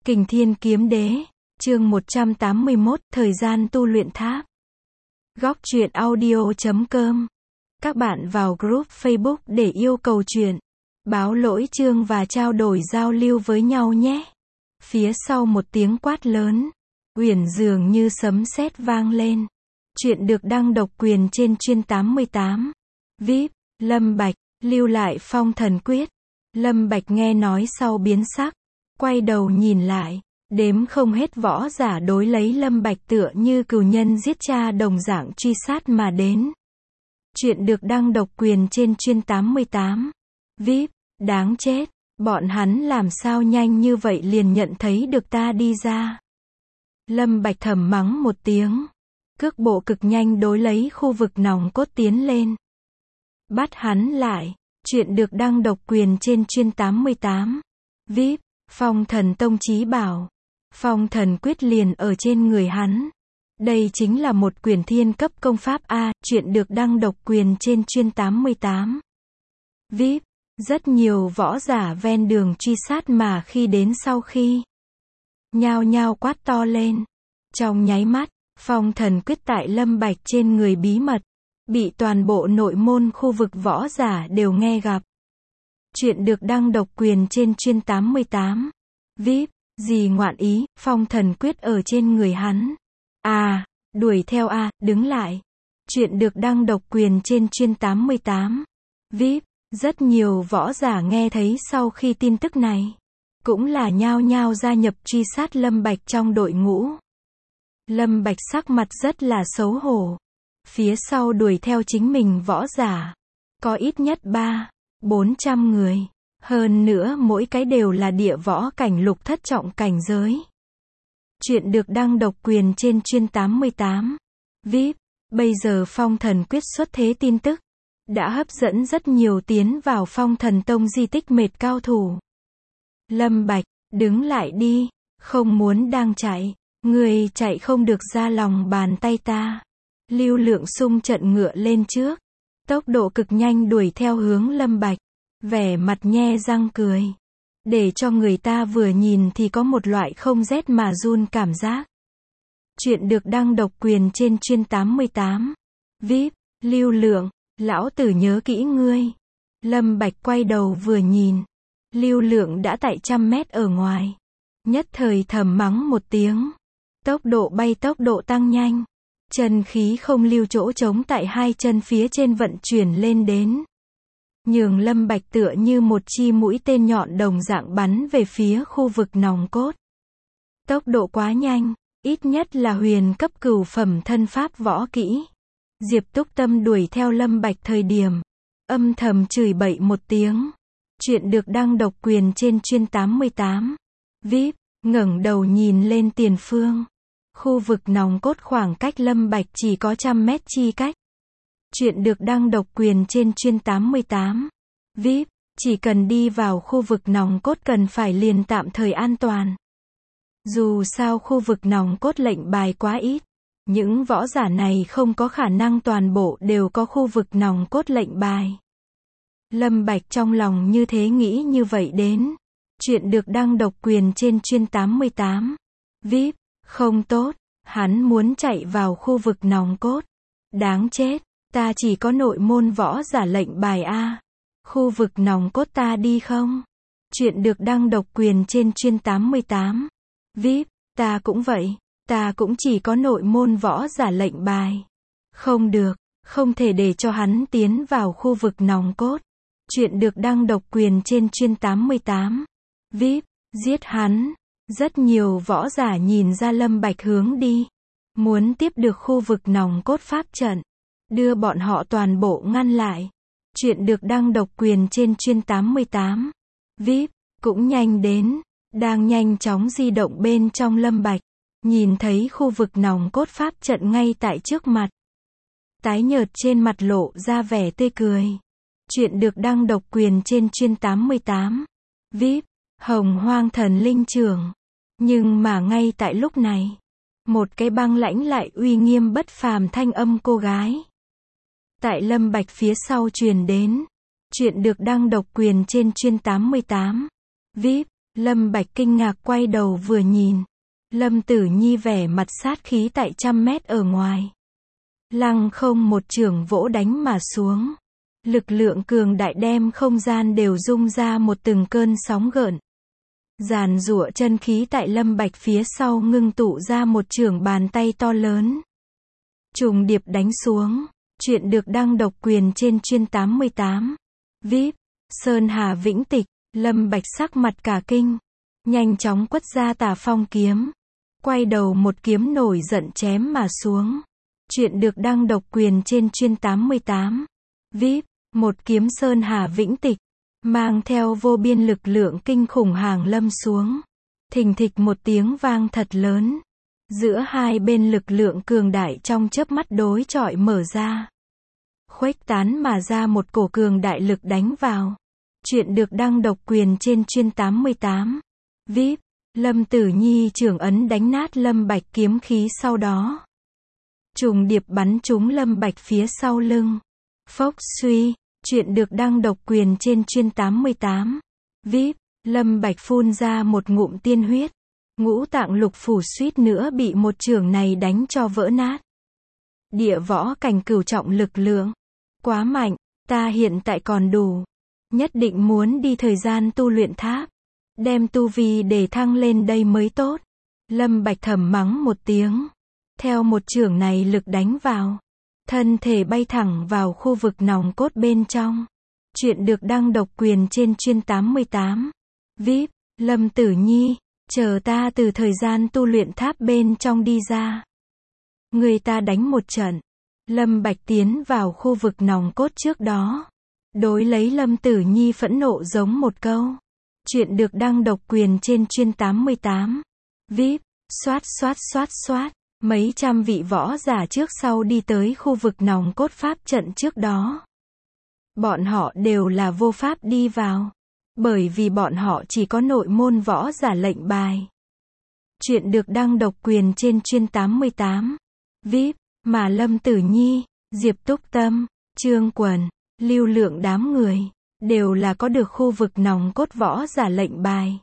Kình Thiên Kiếm Đế, chương 181, thời gian tu luyện tháp. Góc truyện audio.com. Các bạn vào group Facebook để yêu cầu truyện, báo lỗi chương và trao đổi giao lưu với nhau nhé. Phía sau một tiếng quát lớn, uyển dường như sấm sét vang lên. Chuyện được đăng độc quyền trên chuyên 88. VIP, Lâm Bạch, lưu lại phong thần quyết. Lâm Bạch nghe nói sau biến sắc, quay đầu nhìn lại, đếm không hết võ giả đối lấy Lâm Bạch tựa như cừu nhân giết cha đồng dạng truy sát mà đến. Chuyện được đăng độc quyền trên chuyên 88. VIP, đáng chết, bọn hắn làm sao nhanh như vậy liền nhận thấy được ta đi ra. Lâm Bạch thầm mắng một tiếng, cước bộ cực nhanh đối lấy khu vực nòng cốt tiến lên. Bắt hắn lại. Chuyện được đăng độc quyền trên chuyên 88. VIP, Phong Thần Tông chí bảo. Phong Thần quyết liền ở trên người hắn. Đây chính là một quyển thiên cấp công pháp A. Chuyện được đăng độc quyền trên chuyên 88. VIP, rất nhiều võ giả ven đường truy sát mà khi đến sau khi nhao nhao quát to lên. Trong nháy mắt, Phong Thần quyết tại Lâm Bạch trên người bí mật, bị toàn bộ nội môn khu vực võ giả đều nghe gặp. Chuyện được đăng độc quyền trên chuyên 88. VIP, gì ngoạn ý, phong thần quyết ở trên người hắn. Đuổi theo đứng lại. Chuyện được đăng độc quyền trên chuyên 88. VIP, rất nhiều võ giả nghe thấy sau khi tin tức này, cũng là nhao nhao gia nhập truy sát Lâm Bạch trong đội ngũ. Lâm Bạch sắc mặt rất là xấu hổ. Phía sau đuổi theo chính mình võ giả, có ít nhất 400 người. Hơn nữa mỗi cái đều là địa võ cảnh lục thất trọng cảnh giới. Chuyện được đăng độc quyền trên chuyên 88. VIP, bây giờ phong thần quyết xuất thế tin tức, đã hấp dẫn rất nhiều tiến vào phong thần tông di tích mệt cao thủ. Lâm Bạch, đứng lại đi, không muốn đang chạy, người chạy không được ra lòng bàn tay ta. Lưu Lượng xung trận ngựa lên trước, tốc độ cực nhanh đuổi theo hướng Lâm Bạch, vẻ mặt nhe răng cười, để cho người ta vừa nhìn thì có một loại không rét mà run cảm giác. Chuyện được đăng độc quyền trên chuyên 88. VIP, Lưu Lượng, lão tử nhớ kỹ ngươi. Lâm Bạch quay đầu vừa nhìn, Lưu Lượng đã tại 100 mét ở ngoài, nhất thời thầm mắng một tiếng, tốc độ bay tốc độ tăng nhanh. Chân khí không lưu chỗ trống tại hai chân phía trên vận chuyển lên đến, nhường Lâm Bạch tựa như một chi mũi tên nhọn đồng dạng bắn về phía khu vực nòng cốt. Tốc độ quá nhanh, ít nhất là huyền cấp cửu phẩm thân pháp võ kỹ. Diệp Túc Tâm đuổi theo Lâm Bạch thời điểm, âm thầm chửi bậy một tiếng. Chuyện được đăng độc quyền trên chuyên 88. VIP, ngẩng đầu nhìn lên tiền phương. Khu vực nòng cốt khoảng cách Lâm Bạch chỉ có 100 mét chi cách. Chuyện được đăng độc quyền trên chuyên 88. VIP, chỉ cần đi vào khu vực nòng cốt cần phải liền tạm thời an toàn. Dù sao khu vực nòng cốt lệnh bài quá ít, những võ giả này không có khả năng toàn bộ đều có khu vực nòng cốt lệnh bài. Lâm Bạch trong lòng như thế nghĩ như vậy đến. Chuyện được đăng độc quyền trên chuyên 88. VIP, không tốt, hắn muốn chạy vào khu vực nòng cốt. Đáng chết, ta chỉ có nội môn võ giả lệnh bài A. Khu vực nòng cốt ta đi không? Chuyện được đăng độc quyền trên chuyên 88. VIP, ta cũng vậy, ta cũng chỉ có nội môn võ giả lệnh bài. Không được, không thể để cho hắn tiến vào khu vực nòng cốt. Chuyện được đăng độc quyền trên chuyên 88. VIP, giết hắn. Rất nhiều võ giả nhìn ra Lâm Bạch hướng đi, muốn tiếp được khu vực nòng cốt pháp trận, đưa bọn họ toàn bộ ngăn lại. Chuyện được đăng độc quyền trên chuyên 88. VIP, cũng nhanh đến, đang nhanh chóng di động bên trong Lâm Bạch, nhìn thấy khu vực nòng cốt pháp trận ngay tại trước mặt. Tái nhợt trên mặt lộ ra vẻ tươi cười. Chuyện được đăng độc quyền trên chuyên 88. VIP, Hồng Hoang Thần Linh Trưởng. Nhưng mà ngay tại lúc này, một cái băng lãnh lại uy nghiêm bất phàm thanh âm cô gái tại Lâm Bạch phía sau truyền đến. Chuyện được đăng độc quyền trên chuyên 88. VIP, Lâm Bạch kinh ngạc quay đầu vừa nhìn. Lâm Tử Nhi vẻ mặt sát khí tại 100 mét ở ngoài. Lăng không một chưởng vỗ đánh mà xuống. Lực lượng cường đại đem không gian đều rung ra một từng cơn sóng gợn. Giàn giụa chân khí tại Lâm Bạch phía sau ngưng tụ ra một chưởng bàn tay to lớn. Trùng điệp đánh xuống. Chuyện được đăng độc quyền trên chuyên 88. VIP. Sơn Hà Vĩnh Tịch. Lâm Bạch sắc mặt cả kinh. Nhanh chóng quất ra Tà Phong kiếm. Quay đầu một kiếm nổi giận chém mà xuống. Chuyện được đăng độc quyền trên chuyên 88. VIP. Một kiếm Sơn Hà Vĩnh Tịch. Mang theo vô biên lực lượng kinh khủng hàng lâm xuống. Thình thịch một tiếng vang thật lớn. Giữa hai bên lực lượng cường đại trong chớp mắt đối chọi mở ra. Khuếch tán mà ra một cổ cường đại lực đánh vào. Chuyện được đăng độc quyền trên chuyên 88. VIP. Lâm Tử Nhi trưởng ấn đánh nát Lâm Bạch kiếm khí sau đó. Trùng điệp bắn trúng Lâm Bạch phía sau lưng. Phốc suy. Chuyện được đăng độc quyền trên chuyên 88. VIP. Lâm Bạch phun ra một ngụm tiên huyết. Ngũ tạng lục phủ suýt nữa bị một chưởng này đánh cho vỡ nát. Địa võ cảnh cửu trọng lực lượng. Quá mạnh, ta hiện tại còn đủ. Nhất định muốn đi thời gian tu luyện tháp. Đem tu vi để thăng lên đây mới tốt. Lâm Bạch thầm mắng một tiếng. Theo một chưởng này lực đánh vào. Thân thể bay thẳng vào khu vực nòng cốt bên trong. Chuyện được đăng độc quyền trên chuyên 88. VIP. Lâm Tử Nhi. Chờ ta từ thời gian tu luyện tháp bên trong đi ra. Người ta đánh một trận. Lâm Bạch tiến vào khu vực nòng cốt trước đó. Đối lấy Lâm Tử Nhi phẫn nộ giống một câu. Chuyện được đăng độc quyền trên chuyên 88. VIP. Xoát xoát xoát xoát. Mấy trăm vị võ giả trước sau đi tới khu vực nòng cốt pháp trận trước đó. Bọn họ đều là vô pháp đi vào. Bởi vì bọn họ chỉ có nội môn võ giả lệnh bài. Chuyện được đăng độc quyền trên chuyên 88. VIP. Mà Lâm Tử Nhi, Diệp Túc Tâm, Trương Quần, Lưu Lượng đám người, đều là có được khu vực nòng cốt võ giả lệnh bài.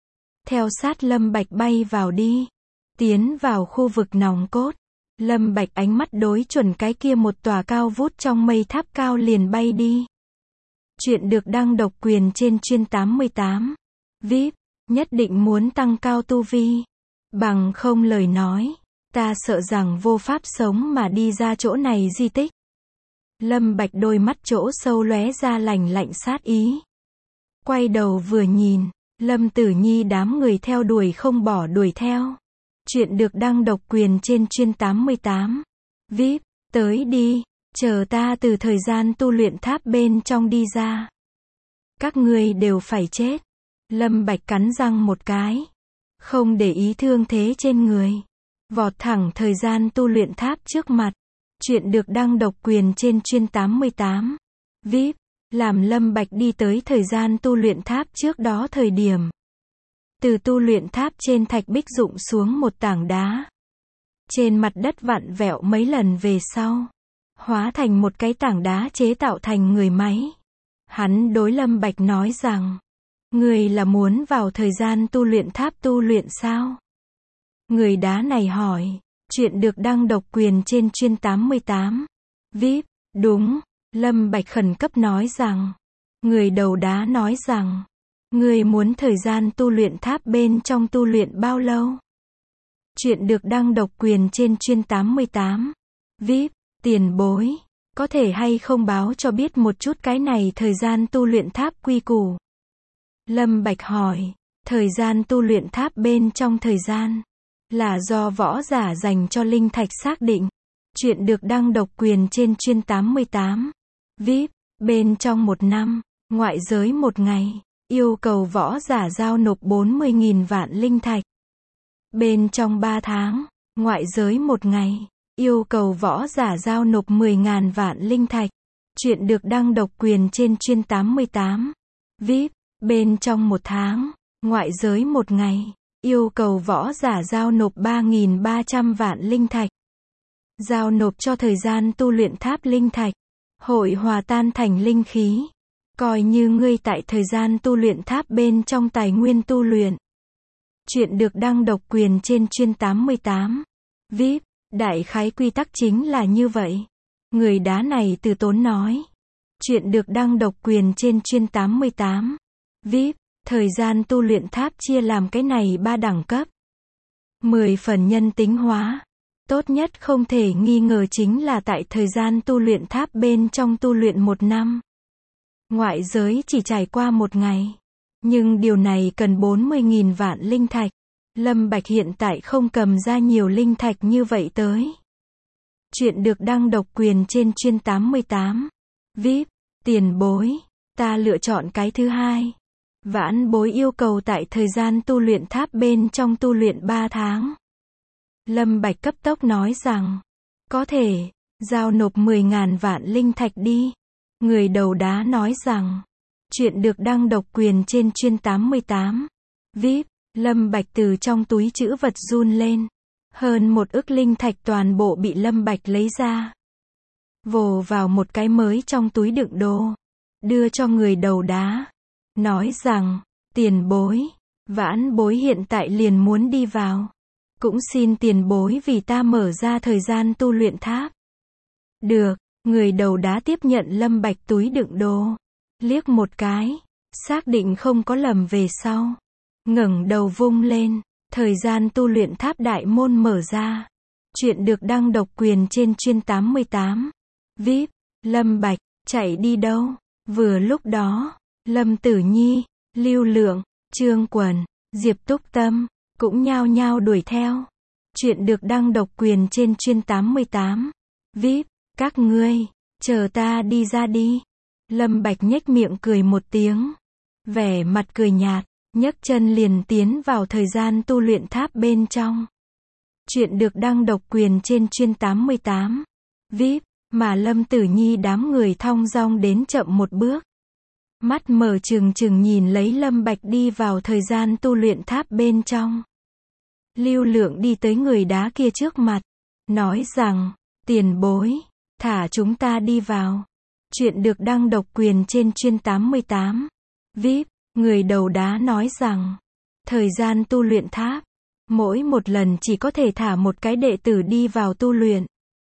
Theo sát Lâm Bạch bay vào đi. Tiến vào khu vực nòng cốt. Lâm Bạch ánh mắt đối chuẩn cái kia một tòa cao vút trong mây tháp cao liền bay đi. Chuyện được đăng độc quyền trên chuyên 88. VIP. Nhất định muốn tăng cao tu vi. Bằng không lời nói. Ta sợ rằng vô pháp sống mà đi ra chỗ này di tích. Lâm Bạch đôi mắt chỗ sâu lóe ra lạnh lạnh sát ý. Quay đầu vừa nhìn. Lâm Tử Nhi đám người theo đuổi không bỏ đuổi theo. Chuyện được đăng độc quyền trên chuyên 88. VIP. Tới đi. Chờ ta từ thời gian tu luyện tháp bên trong đi ra. Các ngươi đều phải chết. Lâm Bạch cắn răng một cái. Không để ý thương thế trên người. Vọt thẳng thời gian tu luyện tháp trước mặt. Chuyện được đăng độc quyền trên chuyên 88. VIP. Làm Lâm Bạch đi tới thời gian tu luyện tháp trước đó thời điểm. Từ tu luyện tháp trên thạch bích rụng xuống một tảng đá. Trên mặt đất vặn vẹo mấy lần về sau. Hóa thành một cái tảng đá chế tạo thành người máy. Hắn đối Lâm Bạch nói rằng. Người là muốn vào thời gian tu luyện tháp tu luyện sao? Người đá này hỏi. Chuyện được đăng độc quyền trên chuyên 88. VIP. Đúng. Lâm Bạch khẩn cấp nói rằng. Người đầu đá nói rằng. Người muốn thời gian tu luyện tháp bên trong tu luyện bao lâu? Chuyện được đăng độc quyền trên chuyên 88. VIP. Tiền bối. Có thể hay không báo cho biết một chút cái này thời gian tu luyện tháp quy củ? Lâm Bạch hỏi. Thời gian tu luyện tháp bên trong thời gian. Là do võ giả dành cho linh thạch xác định. Chuyện được đăng độc quyền trên chuyên 88. VIP. Bên trong một năm. Ngoại giới một ngày. Yêu cầu võ giả giao nộp 40.000 vạn linh thạch. Bên trong 3 tháng. Ngoại giới một ngày. Yêu cầu võ giả giao nộp 10.000 vạn linh thạch. Chuyện được đăng độc quyền trên chuyên 88. VIP. Bên trong một tháng. Ngoại giới một ngày. Yêu cầu võ giả giao nộp 3.300 vạn linh thạch. Giao nộp cho thời gian tu luyện tháp linh thạch. Hội hòa tan thành linh khí. Coi như ngươi tại thời gian tu luyện tháp bên trong tài nguyên tu luyện. Chuyện được đăng độc quyền trên chuyên 88. VIP, đại khái quy tắc chính là như vậy. Người đá này từ tốn nói. Chuyện được đăng độc quyền trên chuyên 88. VIP, thời gian tu luyện tháp chia làm cái này 3 đẳng cấp. 10 phần nhân tính hóa. Tốt nhất không thể nghi ngờ chính là tại thời gian tu luyện tháp bên trong tu luyện 1 năm. Ngoại giới chỉ trải qua 1 ngày. Nhưng điều này cần 40.000 vạn linh thạch. Lâm Bạch hiện tại không cầm ra nhiều linh thạch như vậy tới. Chuyện được đăng độc quyền trên chuyên 88. VIP, tiền bối. Ta lựa chọn cái thứ hai. Vãn bối yêu cầu tại thời gian tu luyện tháp bên trong tu luyện 3 tháng. Lâm Bạch cấp tốc nói rằng. Có thể, giao nộp 10.000 vạn linh thạch đi. Người đầu đá nói rằng. Chuyện được đăng độc quyền trên chuyên 88. VIP, Lâm Bạch từ trong túi trữ vật run lên. Hơn 1 ức linh thạch toàn bộ bị Lâm Bạch lấy ra. Vồ vào một cái mới trong túi đựng đồ. Đưa cho người đầu đá. Nói rằng, tiền bối, vãn bối hiện tại liền muốn đi vào. Cũng xin tiền bối vì ta mở ra thời gian tu luyện tháp. Được, người đầu đá tiếp nhận Lâm Bạch túi đựng đồ. Liếc một cái, xác định không có lầm về sau. Ngẩng đầu vung lên, thời gian tu luyện tháp đại môn mở ra. Chuyện được đăng độc quyền trên chuyên 88. VIP, Lâm Bạch, chạy đi đâu? Vừa lúc đó, Lâm Tử Nhi, Lưu Lượng, Trương Quần, Diệp Túc Tâm, cũng nhao nhao đuổi theo. Chuyện được đăng độc quyền trên chuyên 88. VIP, các ngươi, chờ ta đi ra đi. Lâm Bạch nhếch miệng cười một tiếng. Vẻ mặt cười nhạt, nhấc chân liền tiến vào thời gian tu luyện tháp bên trong. Chuyện được đăng độc quyền trên chuyên 88. VIP, mà Lâm Tử Nhi đám người thong dong đến chậm một bước. Mắt mở trừng trừng nhìn lấy Lâm Bạch đi vào thời gian tu luyện tháp bên trong. Lưu Lượng đi tới người đá kia trước mặt. Nói rằng, tiền bối, thả chúng ta đi vào. Chuyện được đăng độc quyền trên chuyên 88. VIP, người đầu đá nói rằng, thời gian tu luyện tháp, mỗi một lần chỉ có thể thả một cái đệ tử đi vào tu luyện.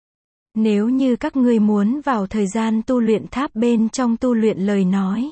Nếu như các ngươi muốn vào thời gian tu luyện tháp bên trong tu luyện lời nói.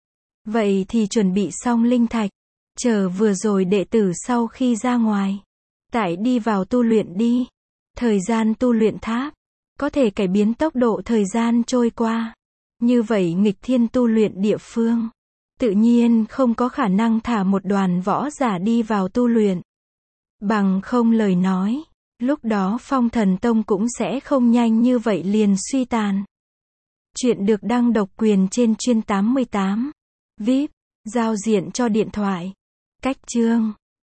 Vậy thì chuẩn bị xong linh thạch, chờ vừa rồi đệ tử sau khi ra ngoài. Tại đi vào tu luyện đi. Thời gian tu luyện tháp, có thể cải biến tốc độ thời gian trôi qua. Như vậy nghịch thiên tu luyện địa phương, tự nhiên không có khả năng thả một đoàn võ giả đi vào tu luyện. Bằng không lời nói, lúc đó Phong Thần Tông cũng sẽ không nhanh như vậy liền suy tàn. Chuyện được đăng độc quyền trên chuyên 88. VIP, giao diện cho điện thoại. Cách chương